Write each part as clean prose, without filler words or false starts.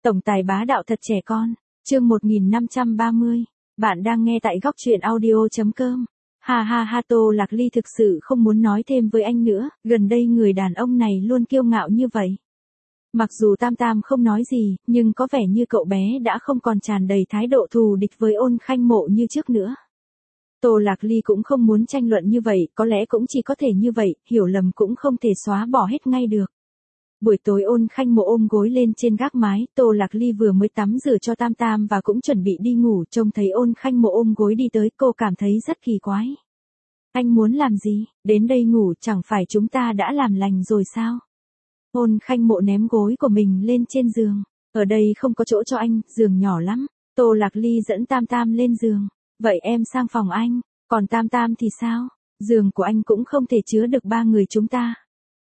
Tổng tài bá đạo thật trẻ con. Chương 1530. Bạn đang nghe tại góc truyện audio.com. Ha ha ha, Tô Lạc Ly thực sự không muốn nói thêm với anh nữa, gần đây người đàn ông này luôn kiêu ngạo như vậy. Mặc dù Tam Tam không nói gì, nhưng có vẻ như cậu bé đã không còn tràn đầy thái độ thù địch với Ôn Khanh Mộ như trước nữa. Tô Lạc Ly cũng không muốn tranh luận như vậy, có lẽ cũng chỉ có thể như vậy, hiểu lầm cũng không thể xóa bỏ hết ngay được. Buổi tối Ôn Khanh Mộ ôm gối lên trên gác mái, Tô Lạc Ly vừa mới tắm rửa cho Tam Tam và cũng chuẩn bị đi ngủ, trông thấy Ôn Khanh Mộ ôm gối đi tới, cô cảm thấy rất kỳ quái. Anh muốn làm gì, đến đây ngủ chẳng phải chúng ta đã làm lành rồi sao? Ôn Khanh Mộ ném gối của mình lên trên giường, ở đây không có chỗ cho anh, giường nhỏ lắm. Tô Lạc Ly dẫn Tam Tam lên giường, vậy em sang phòng anh, còn Tam Tam thì sao? Giường của anh cũng không thể chứa được 3 người chúng ta.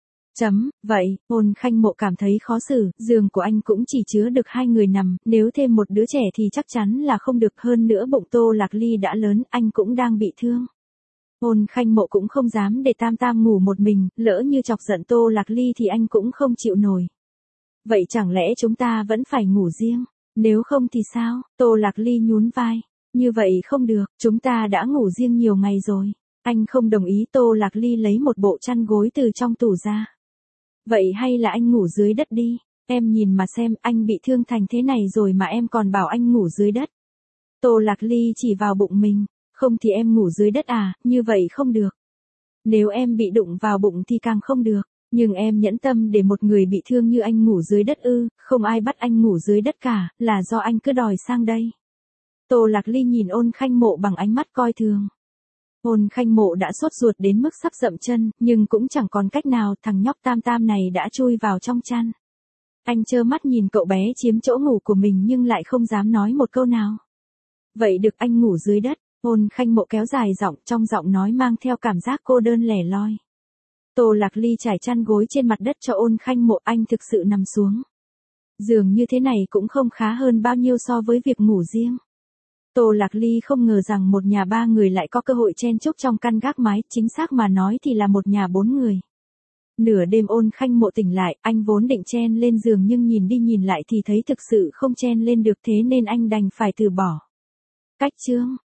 Vậy, Ôn Khanh Mộ cảm thấy khó xử, giường của anh cũng chỉ chứa được 2 người nằm, nếu thêm một đứa trẻ thì chắc chắn là không được, hơn nữa bụng Tô Lạc Ly đã lớn, anh cũng đang bị thương. Ôn Khanh Mộ cũng không dám để Tam Tam ngủ một mình, lỡ như chọc giận Tô Lạc Ly thì anh cũng không chịu nổi. Vậy chẳng lẽ chúng ta vẫn phải ngủ riêng, nếu không thì sao? Tô Lạc Ly nhún vai, như vậy không được, chúng ta đã ngủ riêng nhiều ngày rồi. Anh không đồng ý. Tô Lạc Ly lấy một bộ chăn gối từ trong tủ ra. Vậy hay là anh ngủ dưới đất đi, em nhìn mà xem, anh bị thương thành thế này rồi mà em còn bảo anh ngủ dưới đất. Tô Lạc Ly chỉ vào bụng mình, không thì em ngủ dưới đất à, như vậy không được. Nếu em bị đụng vào bụng thì càng không được, nhưng em nhẫn tâm để một người bị thương như anh ngủ dưới đất ư? Không ai bắt anh ngủ dưới đất cả, là do anh cứ đòi sang đây. Tô Lạc Ly nhìn Ôn Khanh Mộ bằng ánh mắt coi thường. Ôn Khanh Mộ đã sốt ruột đến mức sắp dậm chân, nhưng cũng chẳng còn cách nào, thằng nhóc Tam Tam này đã chui vào trong chăn. Anh trơ mắt nhìn cậu bé chiếm chỗ ngủ của mình nhưng lại không dám nói một câu nào. Vậy được, anh ngủ dưới đất. Ôn Khanh Mộ kéo dài giọng, trong giọng nói mang theo cảm giác cô đơn lẻ loi. Tô Lạc Ly trải chăn gối trên mặt đất cho Ôn Khanh Mộ, anh thực sự nằm xuống. Giường như thế này cũng không khá hơn bao nhiêu so với việc ngủ riêng. Tô Lạc Ly không ngờ rằng một nhà 3 người lại có cơ hội chen chúc trong căn gác mái, chính xác mà nói thì là một nhà 4 người. Nửa đêm Ôn Khanh Mộ tỉnh lại, anh vốn định chen lên giường nhưng nhìn đi nhìn lại thì thấy thực sự không chen lên được, thế nên anh đành phải từ bỏ. Cách chương